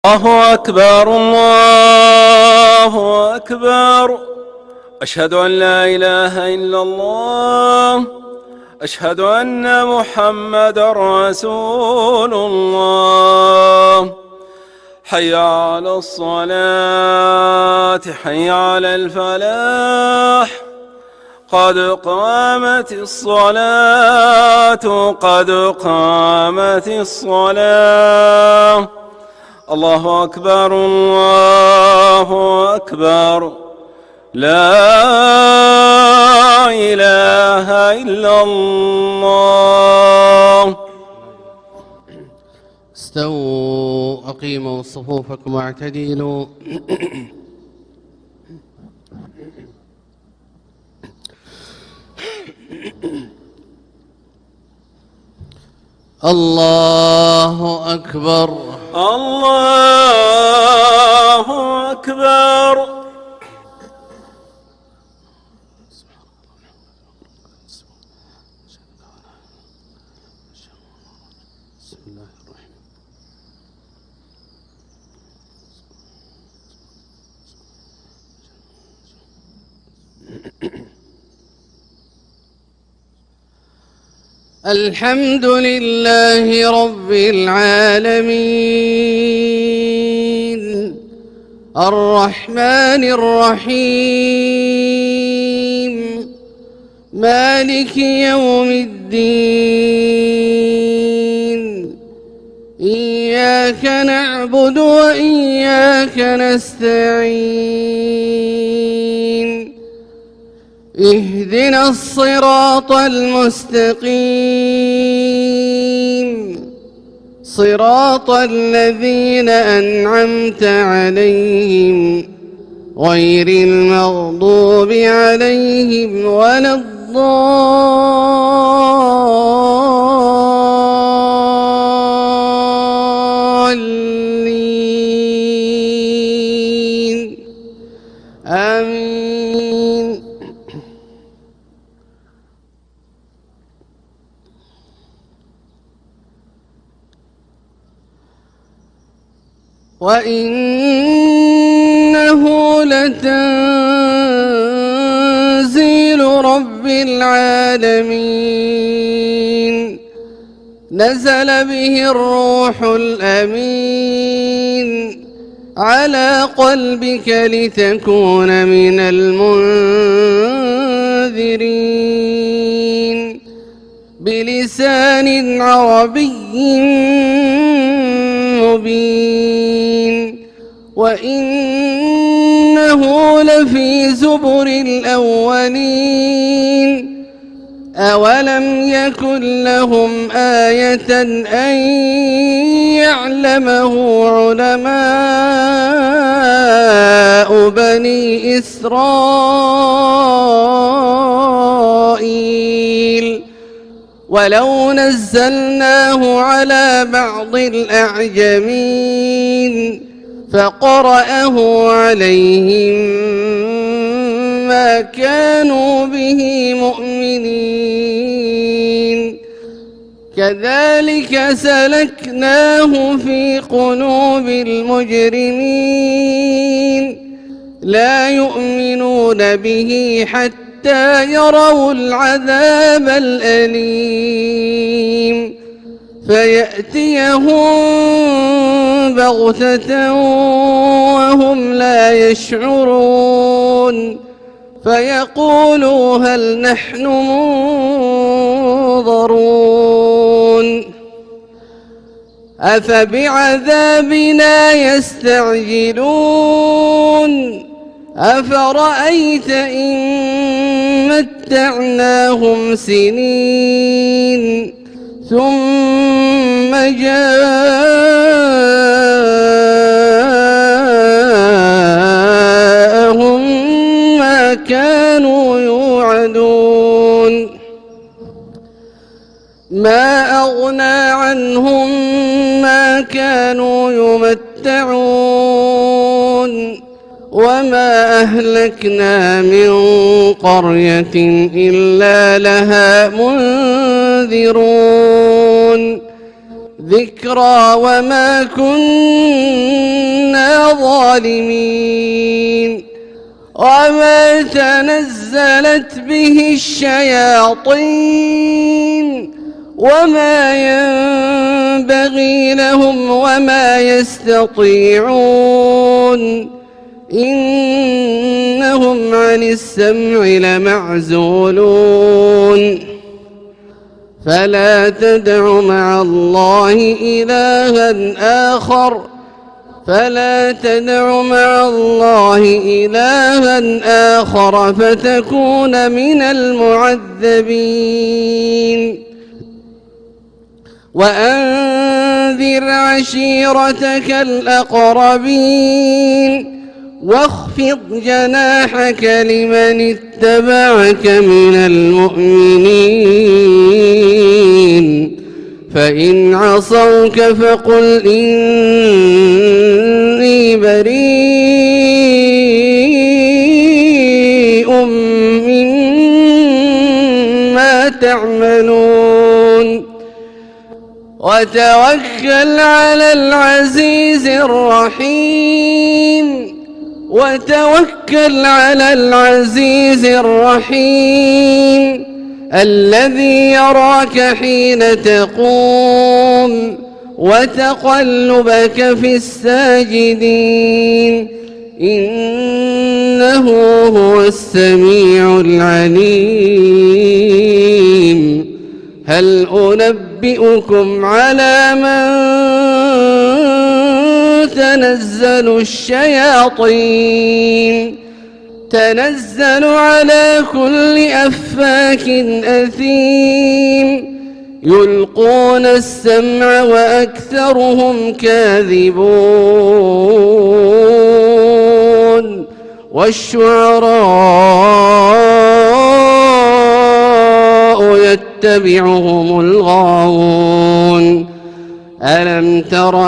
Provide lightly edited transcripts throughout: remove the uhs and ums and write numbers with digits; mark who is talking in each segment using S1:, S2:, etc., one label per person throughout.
S1: الله أكبر الله أكبر. أشهد أن لا إله إلا الله. أشهد أن محمدا رسول الله. حي على الصلاة حي على الفلاح. قد قامت الصلاة قد قامت الصلاة. الله أكبر الله أكبر. لا إله إلا الله.
S2: استووا أقيموا صفوفكم واعتدلوا. الله أكبر
S1: الله أكبر.
S2: الحمد لله رب العالمين الرحمن الرحيم مالك يوم الدين. إياك نعبد وإياك نستعين. اهدنا الصراط المستقيم صراط الذين أنعمت عليهم غير المغضوب عليهم ولا الضالين. آمين. وإنه لتنزيل رب العالمين. نزل به الروح الأمين على قلبك لتكون من المنذرين بلسان عربي مبين. وإنه لفي زبر الأولين. أولم يكن لهم آية أن يعلمه علماء بني إسرائيل. ولو نزلناه على بعض الأعجمين فقرأه عليهم ما كانوا به مؤمنين. كذلك سلكناه في قلوب المجرمين لا يؤمنون به حتى يروا العذاب الأليم فيأتيهم بغتة وهم لا يشعرون فيقولوا هل نحن منظرون. أفبعذابنا يستعجلون. أفرأيت إن متعناهم سنين ثم جاءهم ما كانوا يوعدون. ما أغنى عنهم ما كانوا يمتعون. وما أهلكنا من قرية إلا لها منذرون ذكرى وما كنا ظالمين وما تنزلت به الشياطين وما ينبغي لهم وما يستطيعون إنهم عن السمع لمعزولون فلا تدع مع الله إلها آخر فتكون من المعذبين وأنذر عشيرتك الأقربين واخفض جناحك لمن اتبعك من المؤمنين فإن عصوك فقل إني بريء مما تعملون وتوكل على العزيز الرحيم الذي يراك حين تقوم وتقلبك في الساجدين إنه هو السميع العليم هل أنبئكم على من تنزل الشياطين تنزل على كل أفاك أثيم يلقون السمع وأكثرهم كاذبون والشعراء يتبعهم الغاوون ألم تر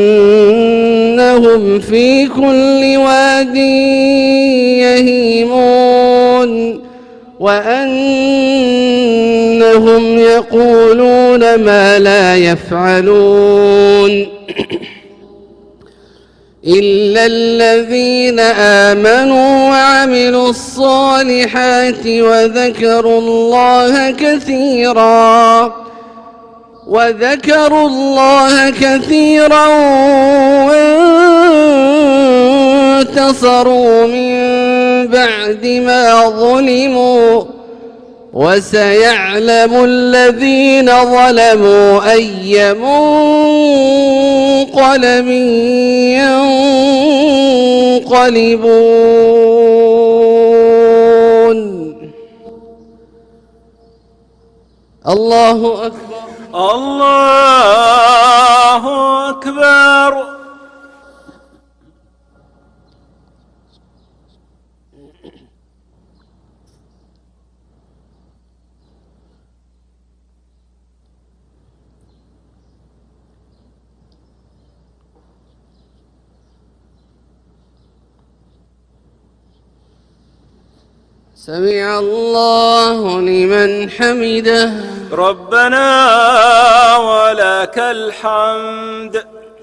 S2: أنهم في كل واد يهيمون وأنهم يقولون ما لا يفعلون إلا الذين آمنوا وعملوا الصالحات وذكروا الله كثيرا وانتصروا من بعد ما ظلموا وسيعلم الذين ظلموا أي منقلب ينقلبون الله أكبر
S1: الله أكبر
S2: سمع الله لمن حمده
S1: ربنا ولك الحمد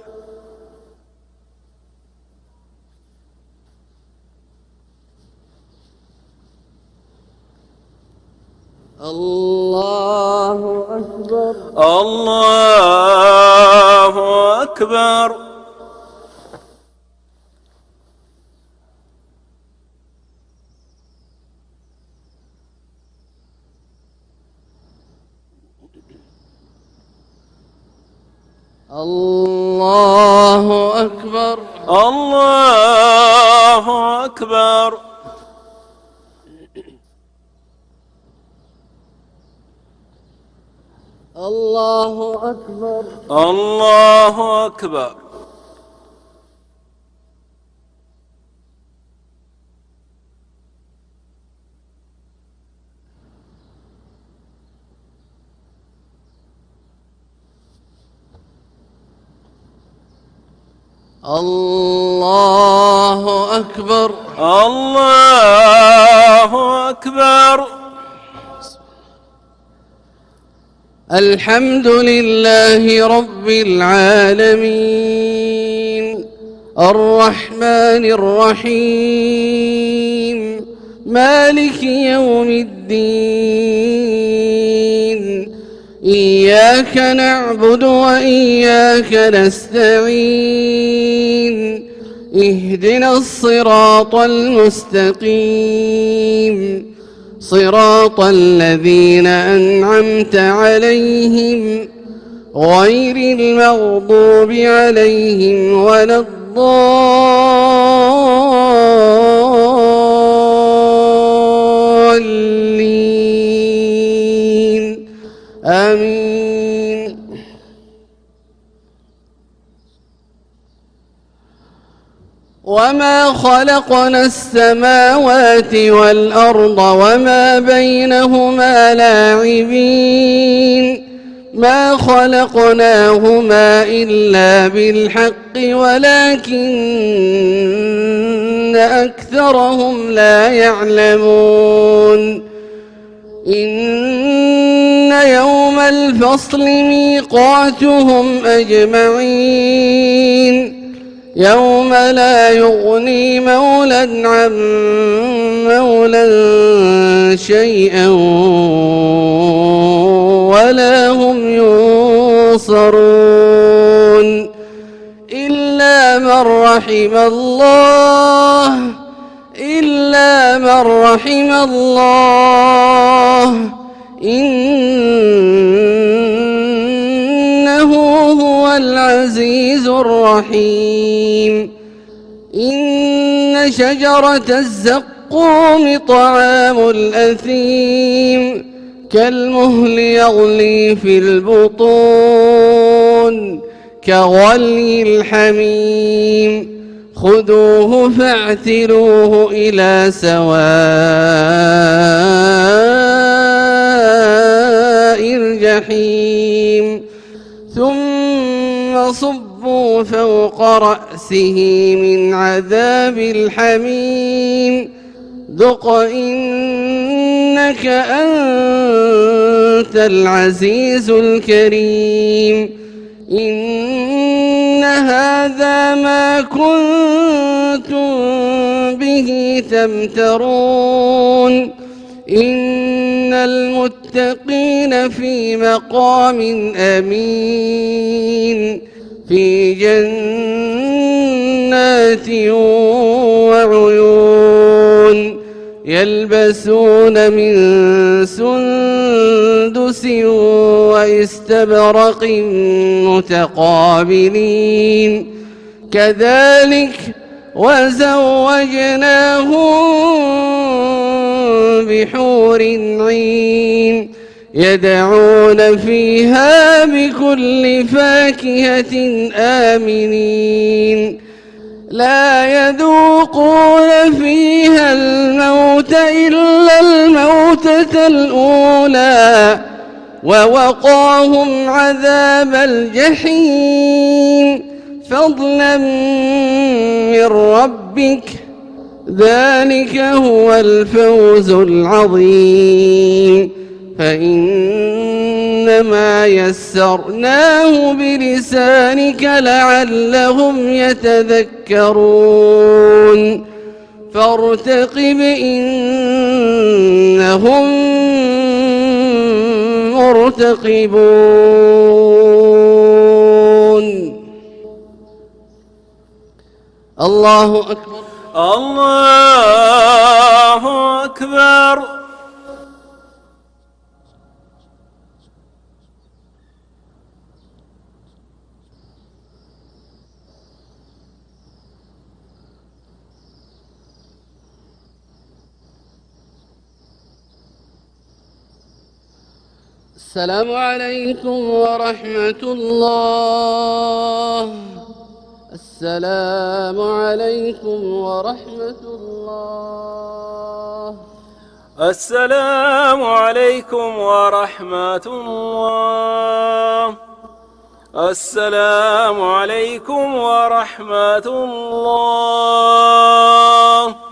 S2: الله أكبر
S1: الله أكبر
S2: الله أكبر
S1: الله أكبر
S2: الله أكبر
S1: الله أكبر
S2: الله أكبر
S1: الله أكبر
S2: الحمد لله رب العالمين الرحمن الرحيم مالك يوم الدين إياك نعبد وإياك نستعين اهدنا الصراط المستقيم صراط الذين أنعمت عليهم غير المغضوب عليهم ولا الضالين آمين. وما خلقنا السماوات والأرض وما بينهما لاعبين ما خلقناهما إلا بالحق ولكن أكثرهم لا يعلمون. إن يوم الفصل ميقاتهم أجمعين يوم لا يغني مولى عن مولى شيئا ولا هم ينصرون إلا من رحم الله إنه هو العزيز الرحيم. إن شجرة الزقوم طعام الأثيم كالمهل يغلي في البطون كغلي الحميم خذوه فاعتلوه إلى سواء الجحيم ثم صبوا فوق رأسه من عذاب الحميم ذق إنك أنت العزيز الكريم. إن هذا ما كنتم به تمترون. إن المتقين في مقام أمين في جنات وعيون يلبسون من سندس واستبرق متقابلين كذلك وزوجناهم بحور عين يدعون فيها بكل فاكهة آمنين لا يذوقون فيها الموت إلا الموتة الأولى ووقاهم عذاب الجحيم فضلا من ربك ذلك هو الفوز العظيم. فإنما يسرناه بلسانك لعلهم يتذكرون فارتقب إنهم مرتقبون. الله أكبر
S1: الله أكبر.
S2: السلام عليكم ورحمة الله. السلام عليكم ورحمة الله.
S1: السلام عليكم ورحمة الله. السلام عليكم ورحمة الله.